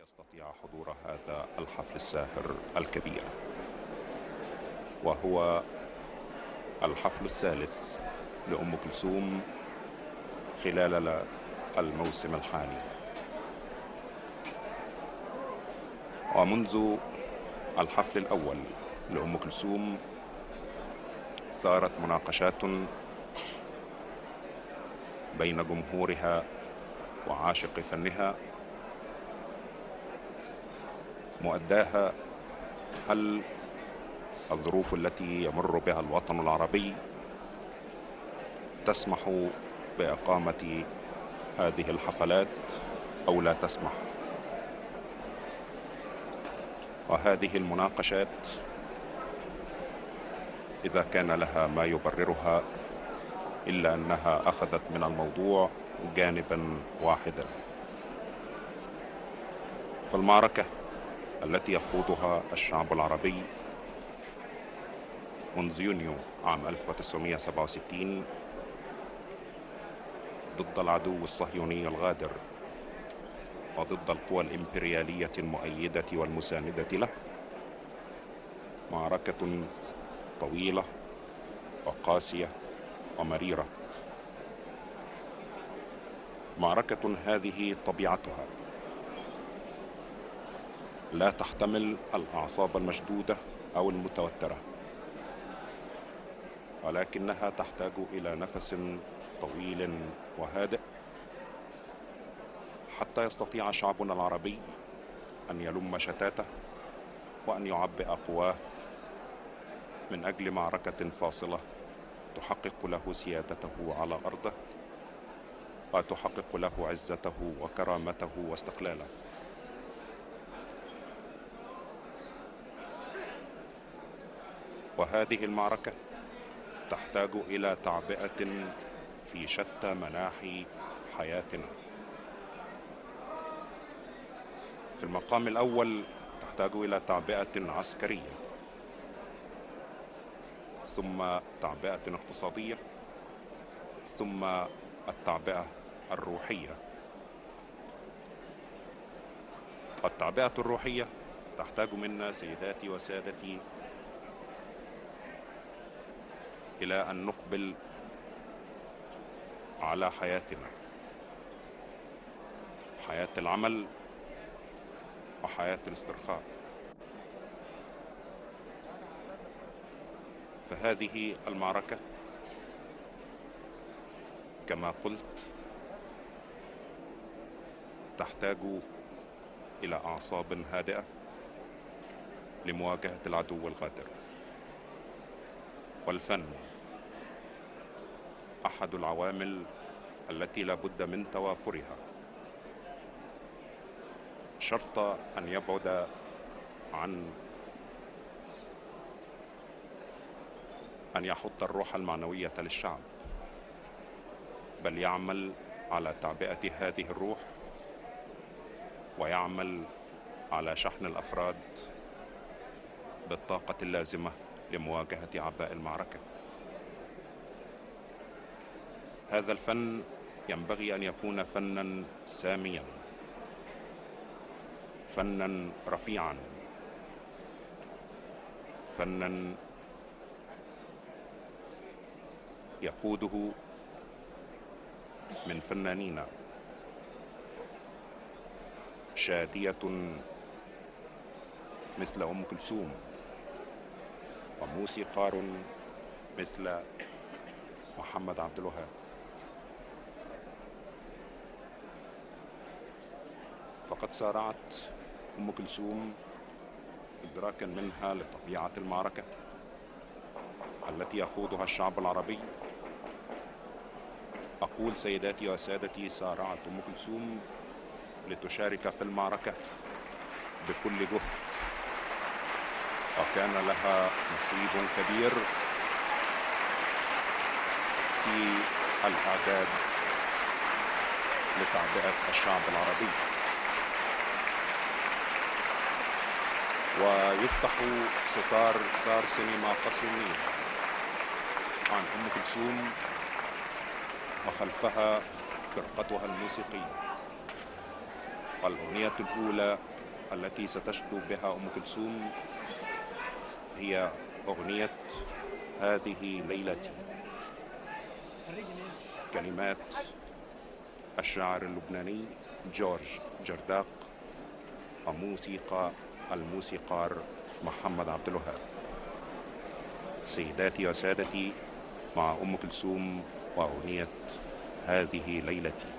يستطيع حضور هذا الحفل الساهر الكبير، وهو الحفل الثالث لأم كلثوم خلال الموسم الحالي. ومنذ الحفل الأول لأم كلثوم صارت مناقشات بين جمهورها وعاشق فنها مؤداها هل الظروف التي يمر بها الوطن العربي تسمح بإقامة هذه الحفلات أو لا تسمح. وهذه المناقشات إذا كان لها ما يبررها إلا أنها أخذت من الموضوع جانبا واحدا. فالمعركة التي يخوضها الشعب العربي منذ يونيو عام 1967 ضد العدو الصهيوني الغادر وضد القوى الإمبريالية المؤيدة والمساندة له، معركة طويلة وقاسية ومريرة، معركة هذه طبيعتها لا تحتمل الأعصاب المشدودة أو المتوترة، ولكنها تحتاج إلى نفس طويل وهادئ حتى يستطيع شعبنا العربي أن يلم شتاته وأن يعبئ قواه من أجل معركة فاصلة تحقق له سيادته على أرضه وتحقق له عزته وكرامته واستقلاله. وهذه المعركة تحتاج إلى تعبئة في شتى مناحي حياتنا. في المقام الأول تحتاج إلى تعبئة عسكرية، ثم تعبئة اقتصادية، ثم التعبئة الروحية. والتعبئة الروحية تحتاج منا سيداتي وسادتي إلى أن نقبل على حياتنا، حياة العمل وحياة الاسترخاء. فهذه المعركة كما قلت تحتاج إلى أعصاب هادئة لمواجهة العدو الغادر. والفن أحد العوامل التي لا بد من توافرها، شرط أن يبعد عن أن يحط الروح المعنوية للشعب، بل يعمل على تعبئة هذه الروح ويعمل على شحن الأفراد بالطاقة اللازمة لمواجهة أعباء المعركة. هذا الفن ينبغي أن يكون فنا ساميا، فنا رفيعا، فنا يقوده من فنانين شادية مثل أم كلثوم وموسيقار مثل محمد عبد الوهاب. فقد سارعت أم كلثوم إدراكا منها لطبيعة المعركة التي يخوضها الشعب العربي. أقول سيداتي وسادتي، سارعت أم كلثوم لتشارك في المعركة بكل جهد، وكان لها نصيب كبير في الإعداد لتعبئة الشعب العربي. ويفتح ستار دار سينما قصر النيل عن أم كلثوم وخلفها فرقتها الموسيقية. والأغنية الأولى التي ستشدو بها أم كلثوم هي أغنية هذه ليلتي، كلمات الشاعر اللبناني جورج جرداق وموسيقى الموسيقار محمد عبد الوهاب. سيداتي وسادتي، مع أم كلثوم وأغنية هذه ليلتي.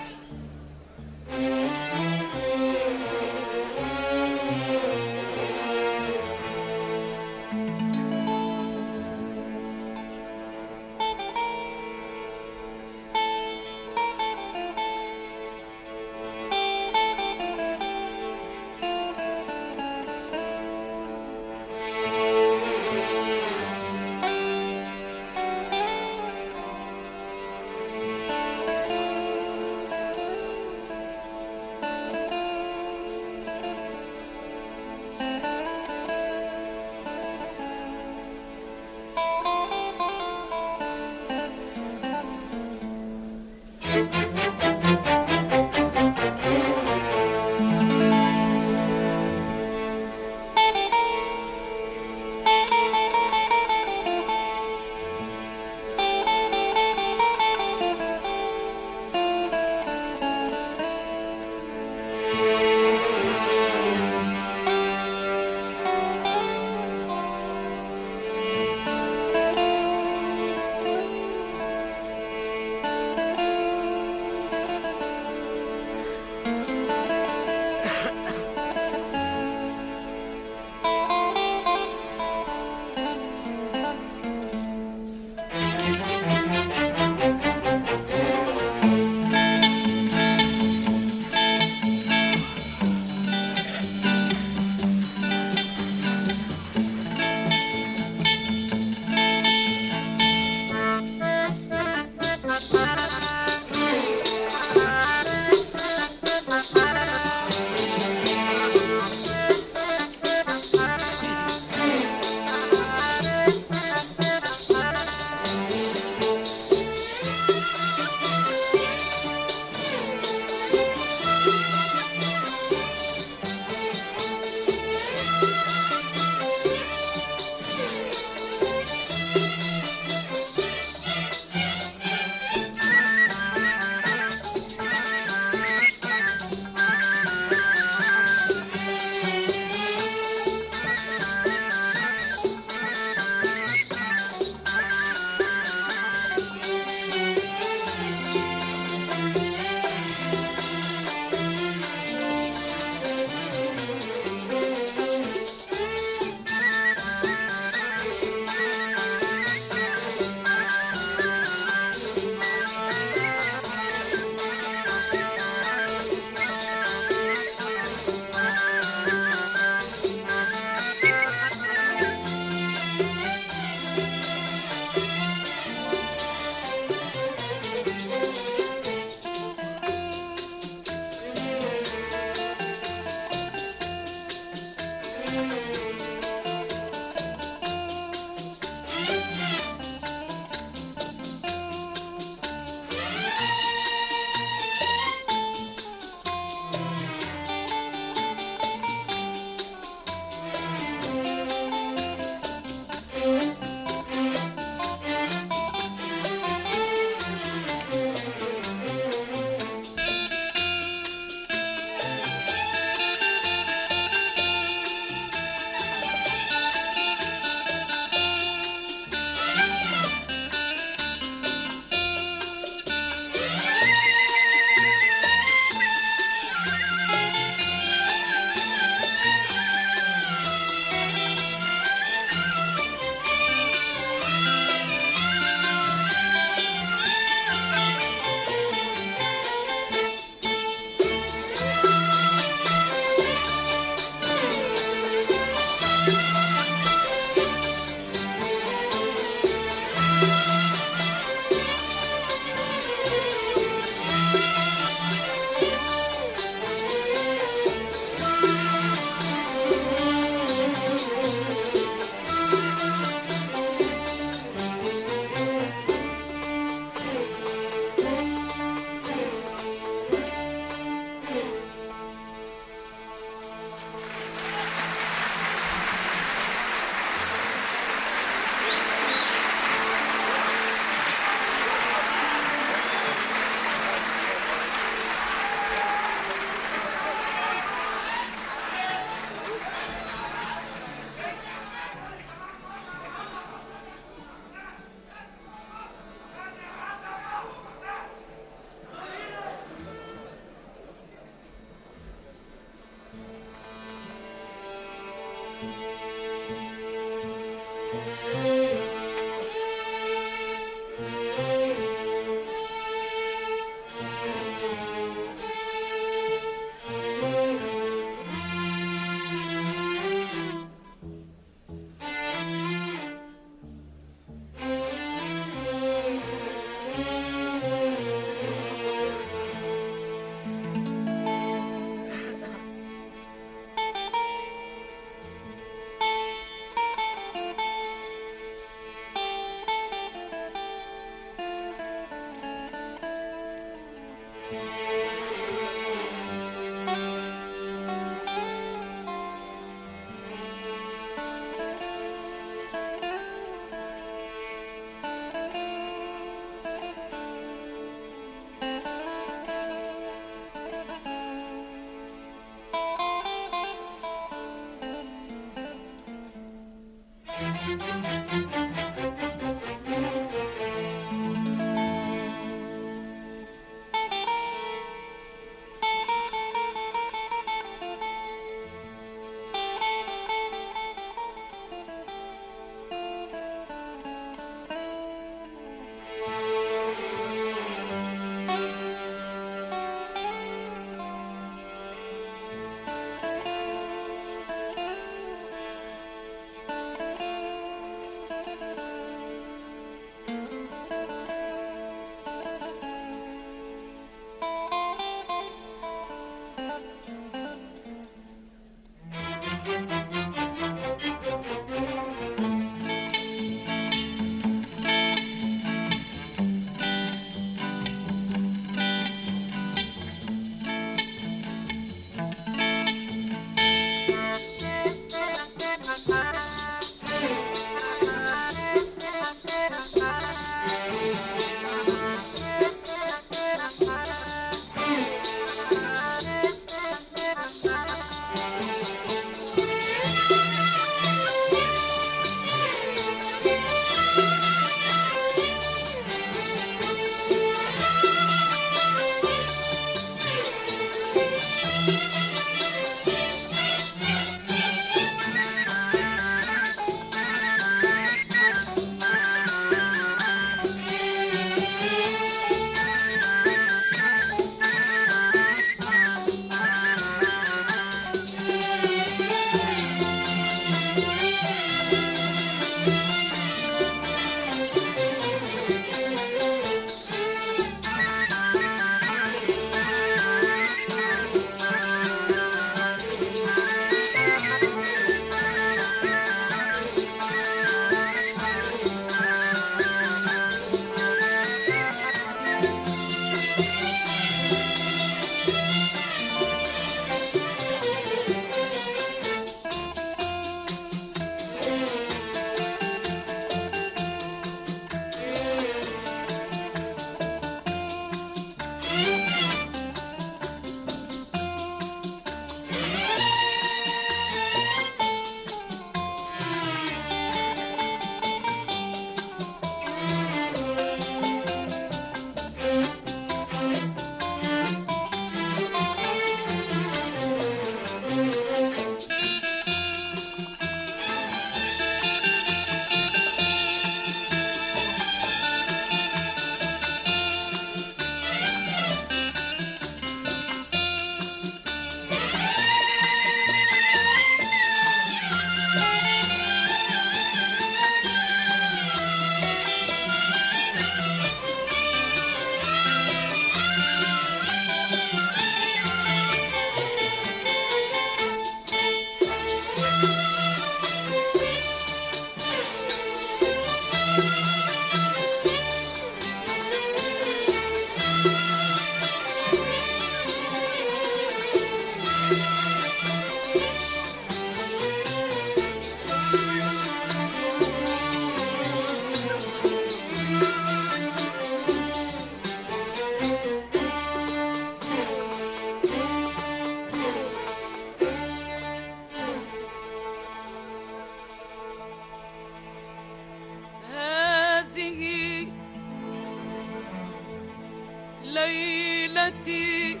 ليلتي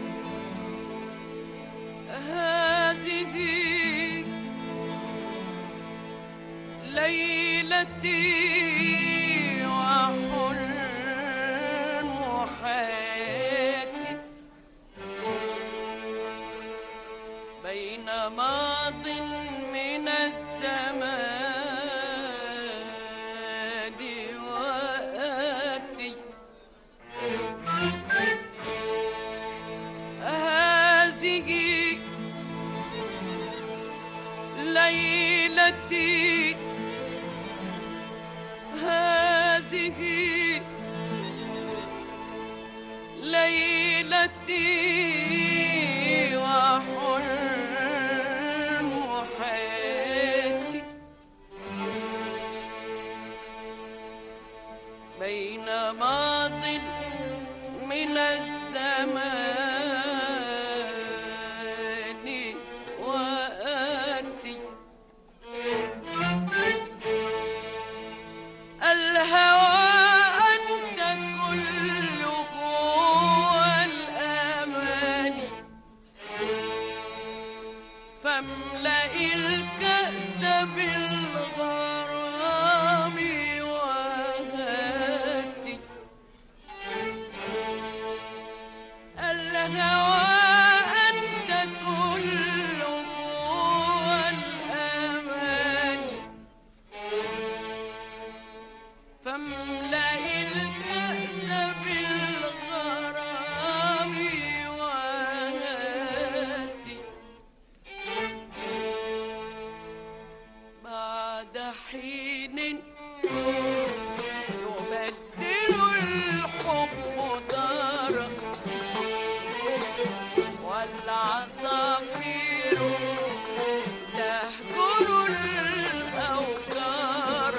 هذه ليلتي وحلم حياتي بين ماض من الزمان وآتي هذه ليلتي هذه ليلتي ليلتي وحلم حياتي بين ماض من الزمان وآتي الهوى أنت كله والأماني فاملأ الكأس بالغرام وهاتي الهوى أنت كله والأماني فاملأ الكأس بالغرام وهاتي بعد حين يبدل الحب دارا والعصافير تهجر الأوكار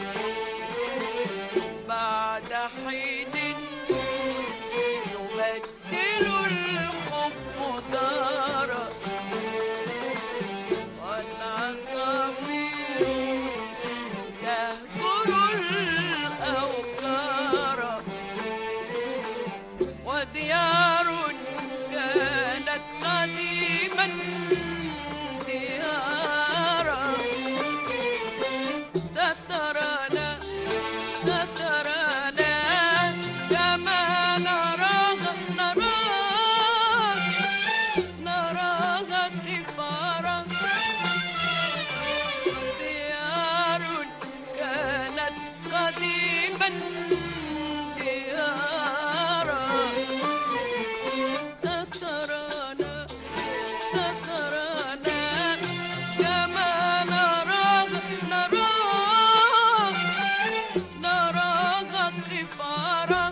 بعد حين يبدل الحب دارا والعصافير تهجر الأوكار وديار كانت قديما ديارا سترانا سترانا كما نراها كفارا ديار كانت قديما ديارا سترانا سترانا كما نراها كفارا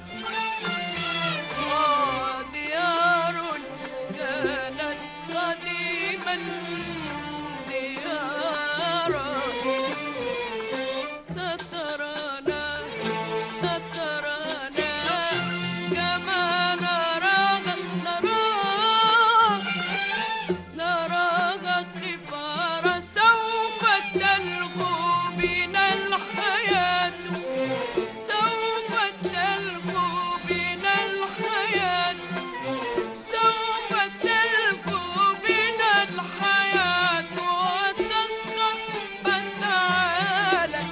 وديار كانت قديما ديارا سترانا سترانا كما نراها كفارا سوف تلغو بنا الحياة سوف تلغو بنا الحياة سوف تلغو بنا الحياة وتصحى فتعالى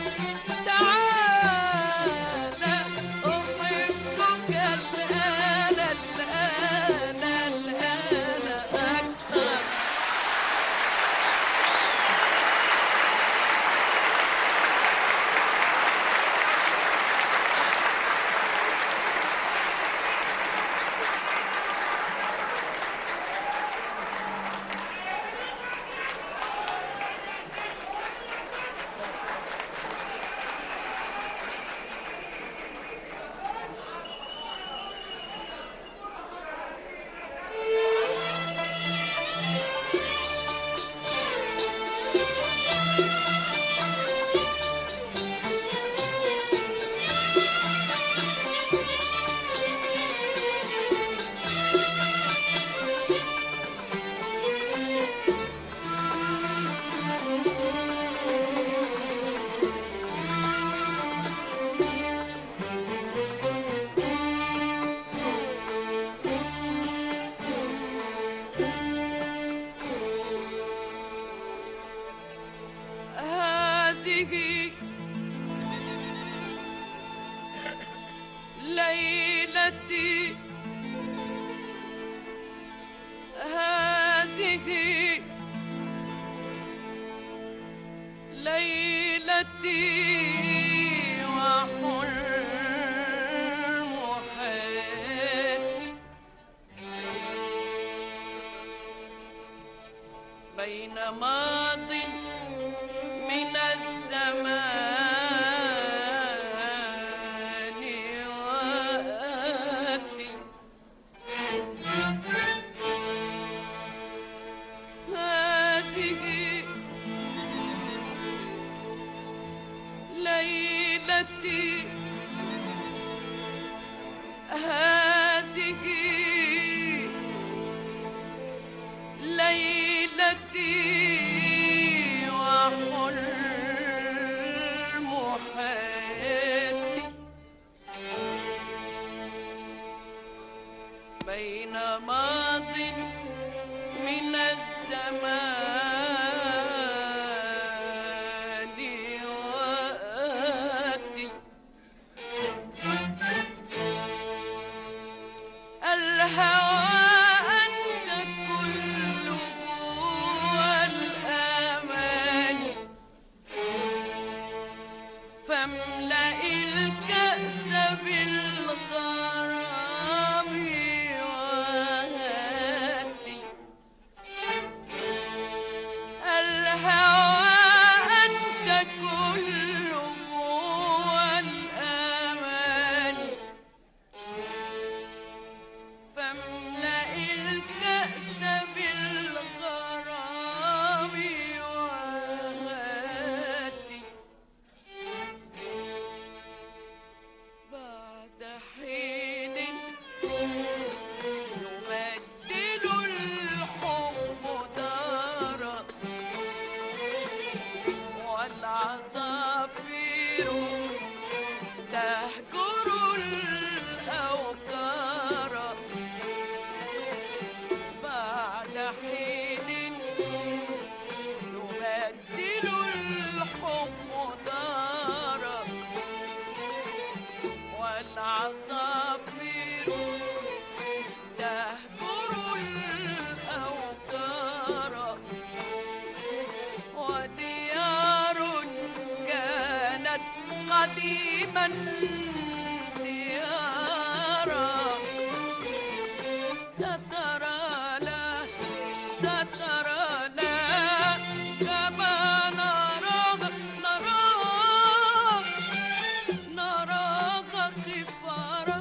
تعالى أحبك الآن الآن الآن أكثر هذه ليلتي هذه ليلتي وحلم حياتي بين ماض من الزمان وآتي ماض من الزمان وآتي الهوى أنت كله والأماني فاملأ الكأس بالغرام وهاتي الهوى أنت كله والأماني فاملأ الكأس بالغرام وهاتي بعد حين يبدل الحب دارا والعصافير تهجر الأوكار بعد حين يبدل الحب دارا والعصافير تهجر الأوكار وديار كانت قديما ديارا سترانا سترانا كما نراها قفارا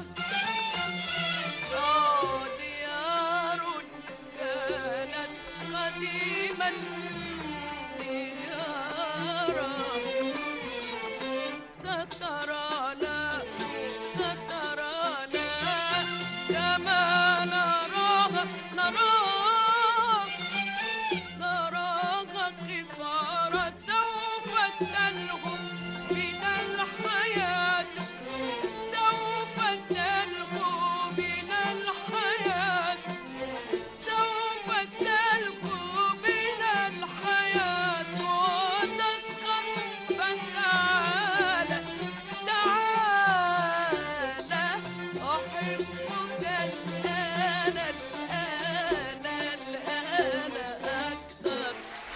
ديار كانت قديما ديارا سترانا سترانا كما نراها قفارا سوف تنهو بنا الحياة سوف تنهو بنا الحياة سوف تنهو بنا الحياة وتسقط فتعالى تعالى أحبك الآن الآن الآن أكثر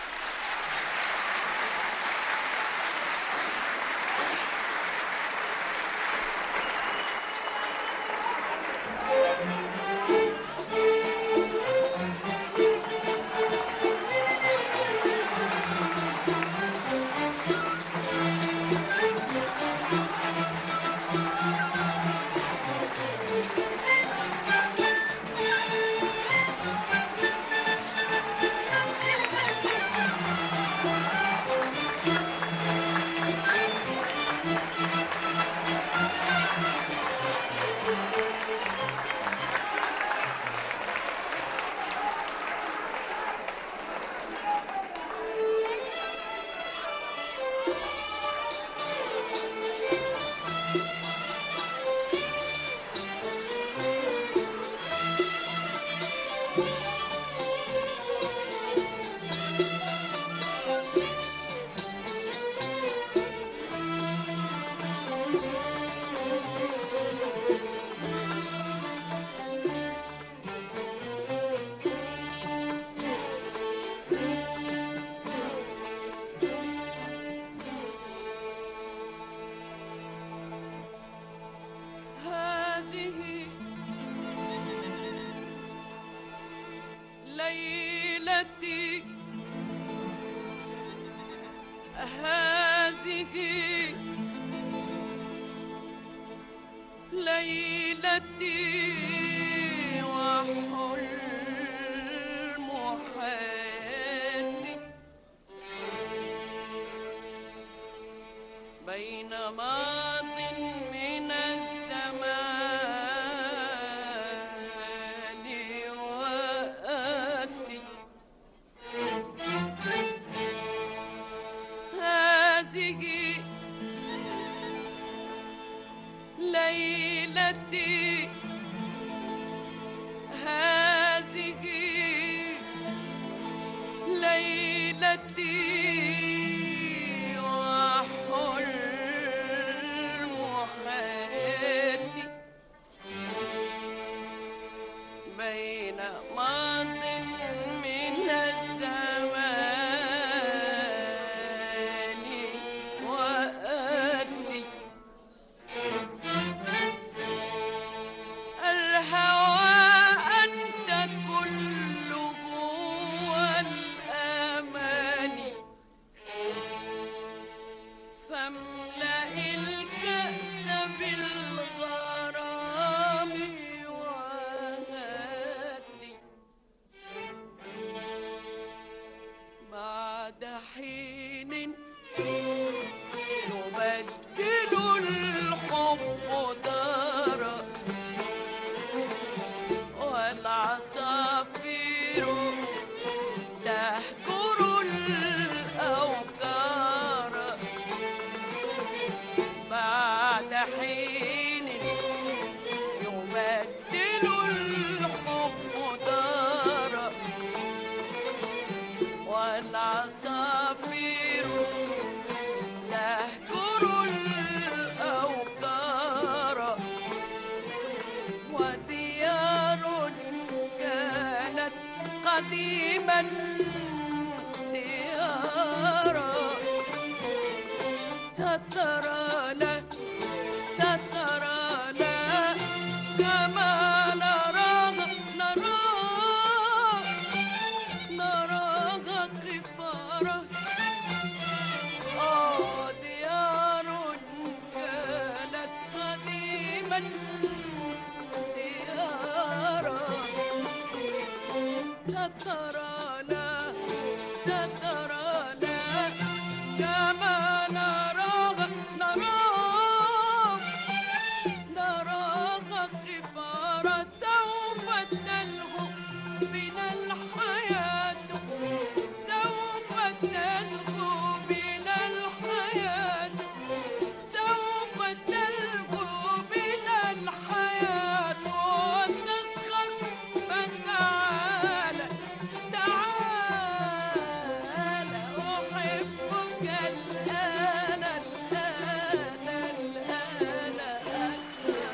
ليلتي هذه ليلتي وحلم حياتي بين ماض من الزمان وآتي هذه ليلتي تهجر الأوكار بعد حين يبدل الحب دارا والعصافير تهجر الأوكار وديار كانت قديما ديارا سترى له كما نراها قفارا ديار كانت قديما ديارا سترى له كما نراها قفارا سوف تلهو بنا الحياة سوف تلهو بنا الحياة سوف تلهو بنا الحياة وتسخر فتعالى أحبك الآن أكثر.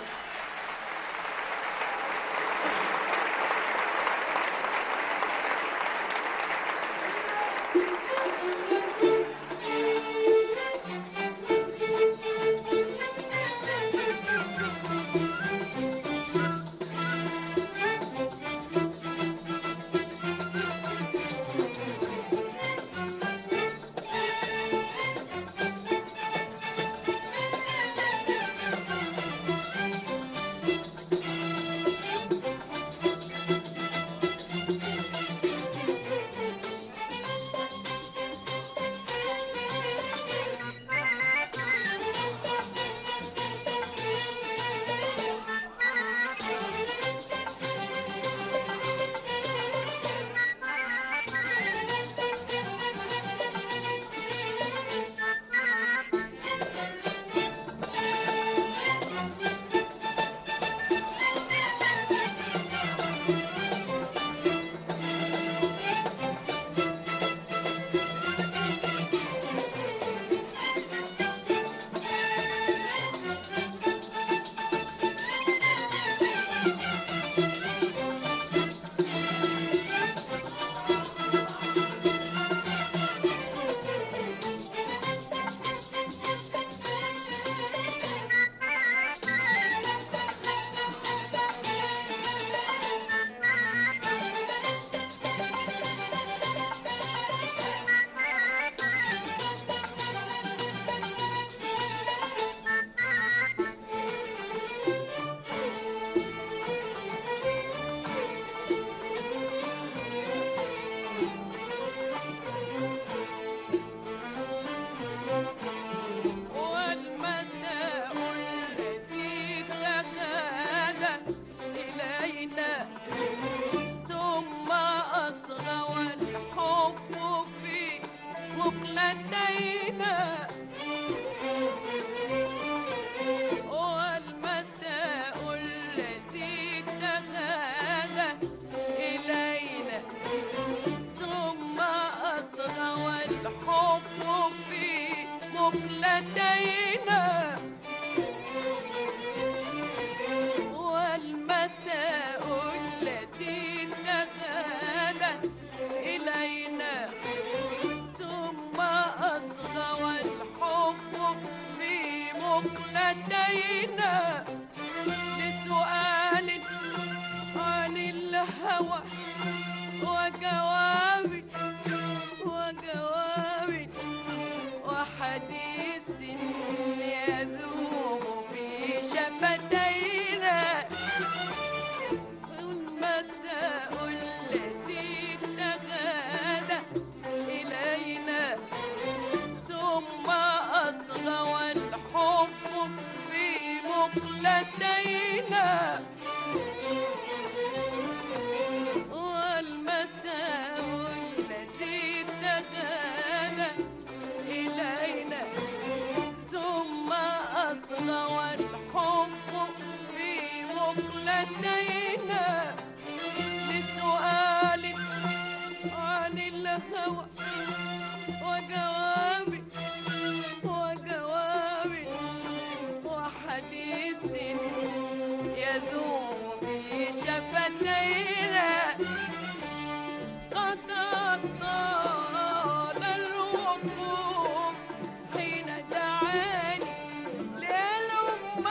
لدينا لسؤال عن الهوى وجواب وحديث يذوب في شفتينا المساء التي تغادى إلينا ثم أصغى والحب في مقلتينا والمساء مقلتين لسؤال عن الهوى وجواب وحديث يذوب في شفتينا قد طال الوقوف حين دعاني لألم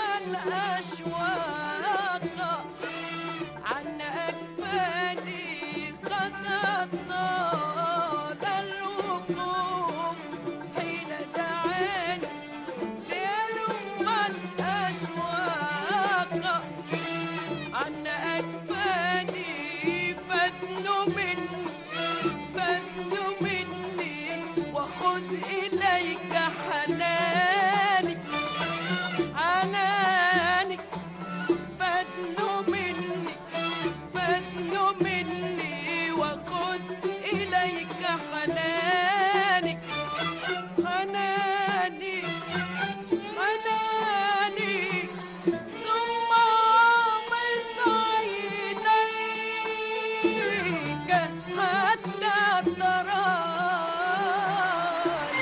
الأشواق عن أكفاني قد طال الوقوف حين دعاني لألم الأشواق عن أكفاني فادن مني وخذ إليك حناني فادن مني وخذ إليك حناني ثم غمض عينيك حتى تراني.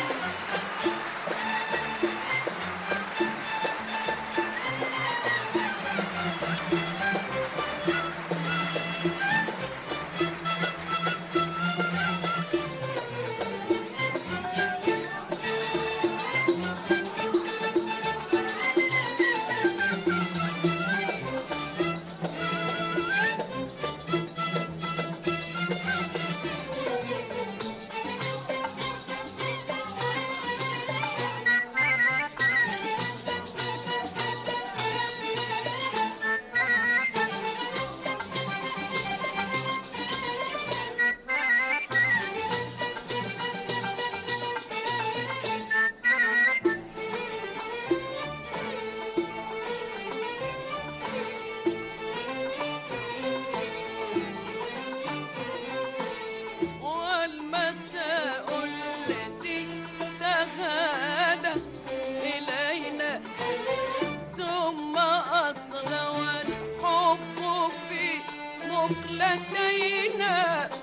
والمساء الذي تغادى إلينا ثم أصغى والحب في مقلتينا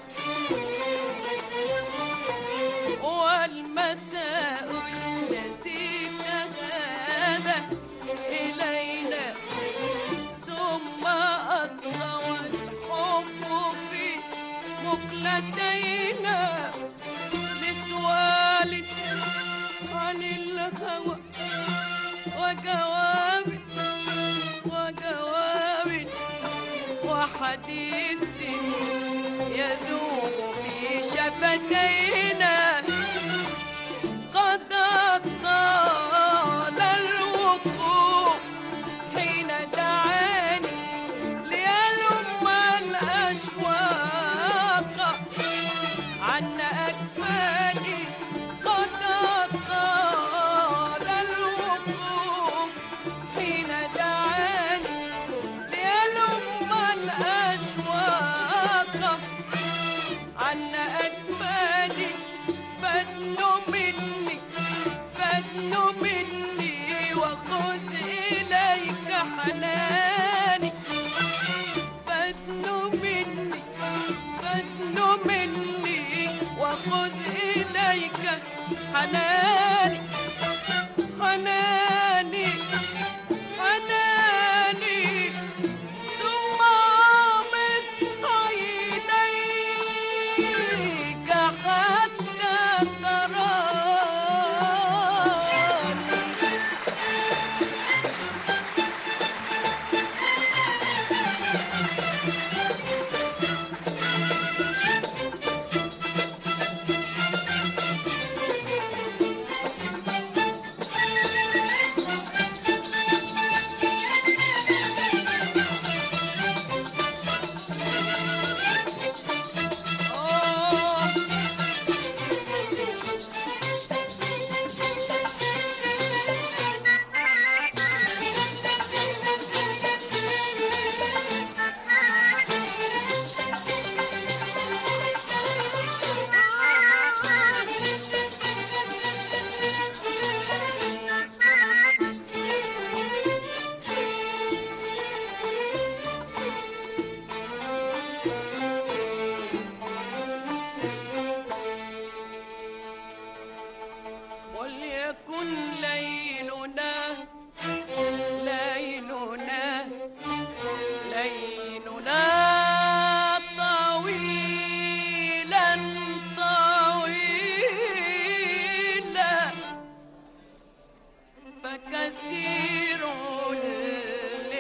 والمساء الذي تغادى إلينا ثم أصغى والحب في مقلتينا لسؤال عن الهوى وجواب وحديث يذوب في شفتينا قد طال الوقوف حين دعاني لألم الأشواق عن أكفاني قد طال الوقوف حين دعاني لألم الأشواق عن أكفاني فادن مني وخذ إليك حناني فادن مني وخذ إليك حناني ثم غمض عينيك حتى تراني.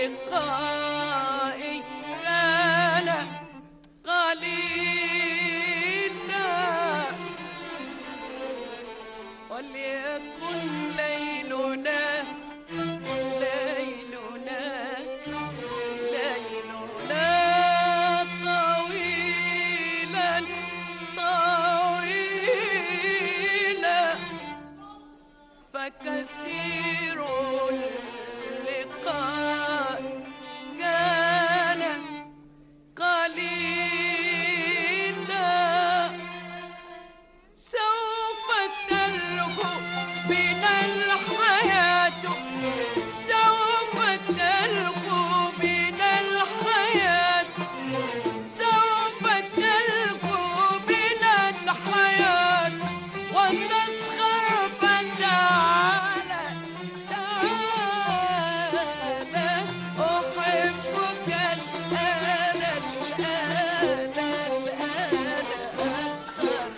لقائي كان قليلا وليكن ليلنا طويلا طويلا فكثير اللقاء كان قليلا سوف تلهو بنا الحياة سوف تلهو بنا الحياة سوف تلهو بنا الحياة وتسخر فتعالى تعالى أحبك الآن أكثر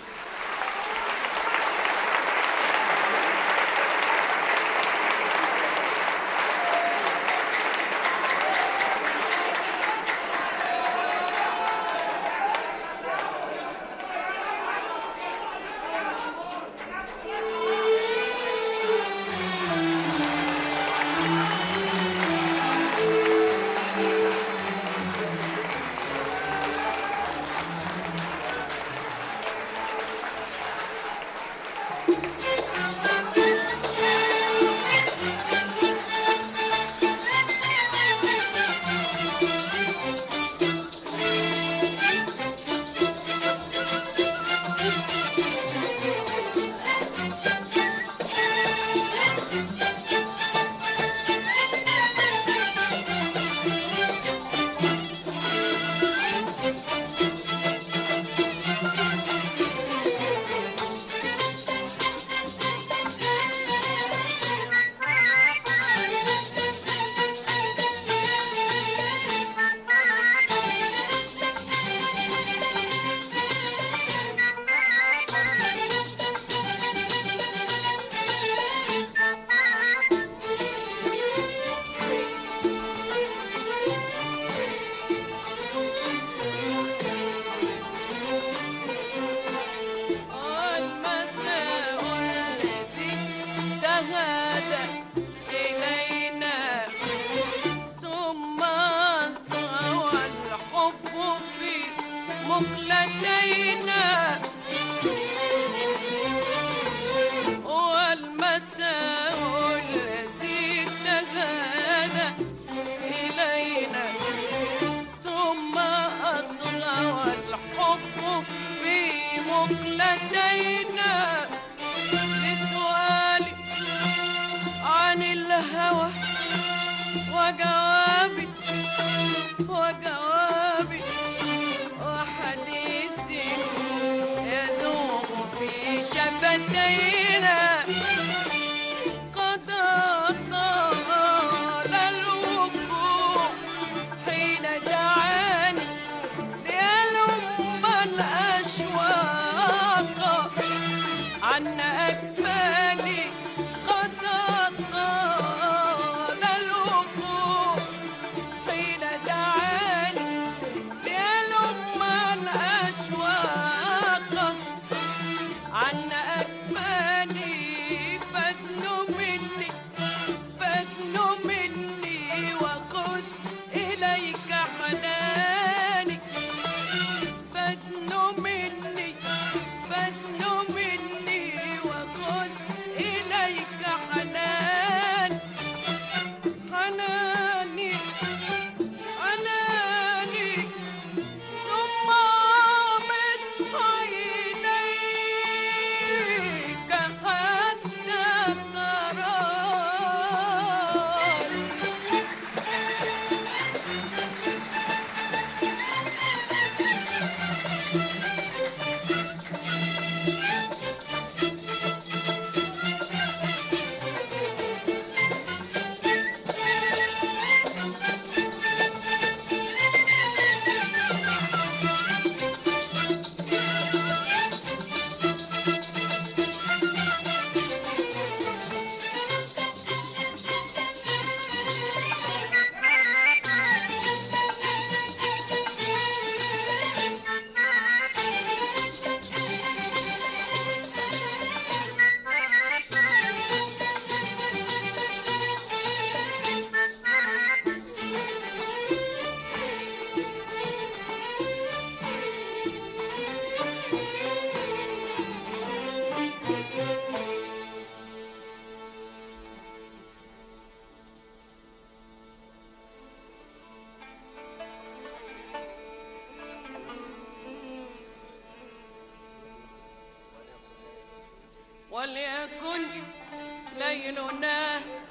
المساء الذي تهادى إلينا ثم صوى الحب في مقلتينا والمساء الذي تهادى إلينا ثم أصلى الحب في مقلتينا لسؤالي عن الهوى وجوابي وحديثي يذوب في شفتينا قد طال الوقوع حين دعاني ليلم الأشواق عن أكفاني قد طال الوقوع حين دعاني ليلم الأشواق عن أكفاني فادنوا مني وخذ إليك حناني فادنوا مني وخذ إليك حناني ثم من عينيك حتى تراني وليكن ليلنا